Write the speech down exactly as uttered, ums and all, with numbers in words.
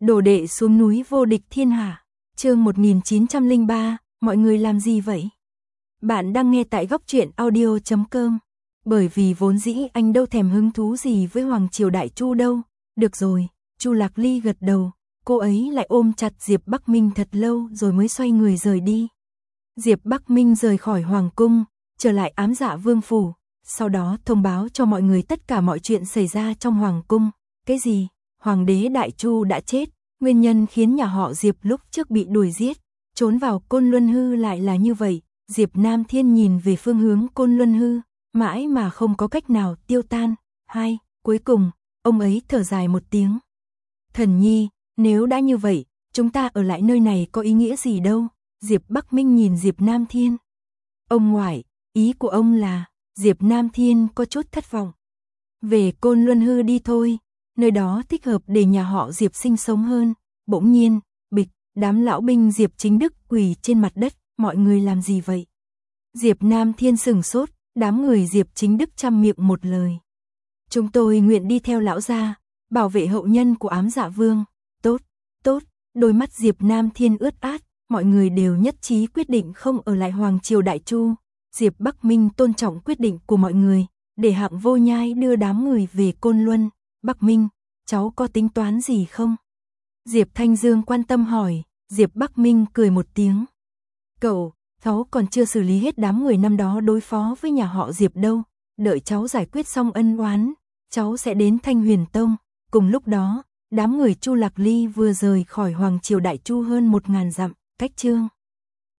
Đồ đệ xuống núi vô địch thiên hạ. Chương một nghìn chín trăm lẻ ba, mọi người làm gì vậy? Bạn đang nghe tại góc truyện audio chấm com. Bởi vì vốn dĩ anh đâu thèm hứng thú gì với Hoàng Triều Đại Chu đâu. Được rồi, Chu Lạc Ly gật đầu, cô ấy lại ôm chặt Diệp Bắc Minh thật lâu rồi mới xoay người rời đi. Diệp Bắc Minh rời khỏi Hoàng cung, trở lại Ám Dạ Vương phủ, sau đó thông báo cho mọi người tất cả mọi chuyện xảy ra trong Hoàng cung. Cái gì? Hoàng đế Đại Chu đã chết, nguyên nhân khiến nhà họ Diệp lúc trước bị đuổi giết, trốn vào Côn Luân Hư lại là như vậy. Diệp Nam Thiên nhìn về phương hướng Côn Luân Hư, mãi mà không có cách nào tiêu tan. Hai, cuối cùng, ông ấy thở dài một tiếng. Thần nhi, nếu đã như vậy, chúng ta ở lại nơi này có ý nghĩa gì đâu? Diệp Bắc Minh nhìn Diệp Nam Thiên. Ông ngoại, ý của ông là, Diệp Nam Thiên có chút thất vọng. Về Côn Luân Hư đi thôi, nơi đó thích hợp để nhà họ Diệp sinh sống hơn. Bỗng nhiên, bịch, đám lão binh Diệp Chính Đức quỳ trên mặt đất, mọi người làm gì vậy? Diệp Nam Thiên sừng sốt, đám người Diệp Chính Đức chăm miệng một lời. Chúng tôi nguyện đi theo lão gia, bảo vệ hậu nhân của Ám Dạ Vương. Tốt, tốt, đôi mắt Diệp Nam Thiên ướt át, mọi người đều nhất trí quyết định không ở lại Hoàng Triều Đại Chu. Diệp Bắc Minh tôn trọng quyết định của mọi người, để Hạng Vô Nhai đưa đám người về Côn Luân. Bắc Minh, cháu có tính toán gì không? Diệp Thanh Dương quan tâm hỏi. Diệp Bắc Minh cười một tiếng. Cậu, cháu còn chưa xử lý hết đám người năm đó đối phó với nhà họ Diệp đâu. Đợi cháu giải quyết xong ân oán, cháu sẽ đến Thanh Huyền Tông. Cùng lúc đó, đám người Chu Lạc Ly vừa rời khỏi Hoàng Triều Đại Chu hơn một ngàn dặm, cách Chương